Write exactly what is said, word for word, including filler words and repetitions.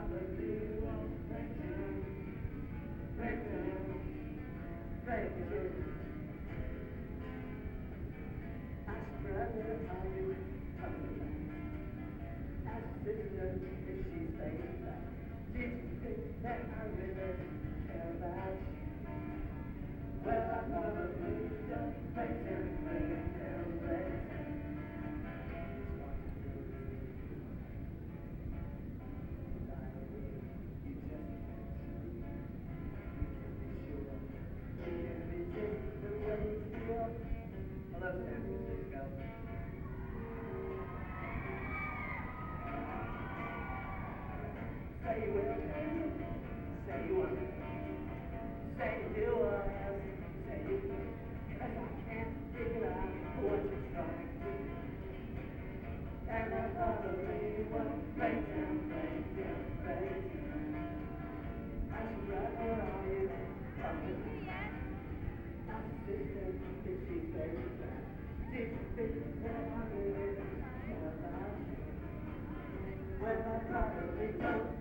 probably won't break down, break down, break down. Ask brother how you coming back. Ask sister if she's staying back. Did you think that I really care about you? Well, I probably don't break down, break down, break down. Hello, San Francisco. Say you will, say you won't, say you do or else say you won't. 'Cause I can't figure out what you're trying to do. And I probably won't break down, break down, break down. I should rather all you talking about. My sister, if she says that, did you think that I really care about you? Well, I probably don't.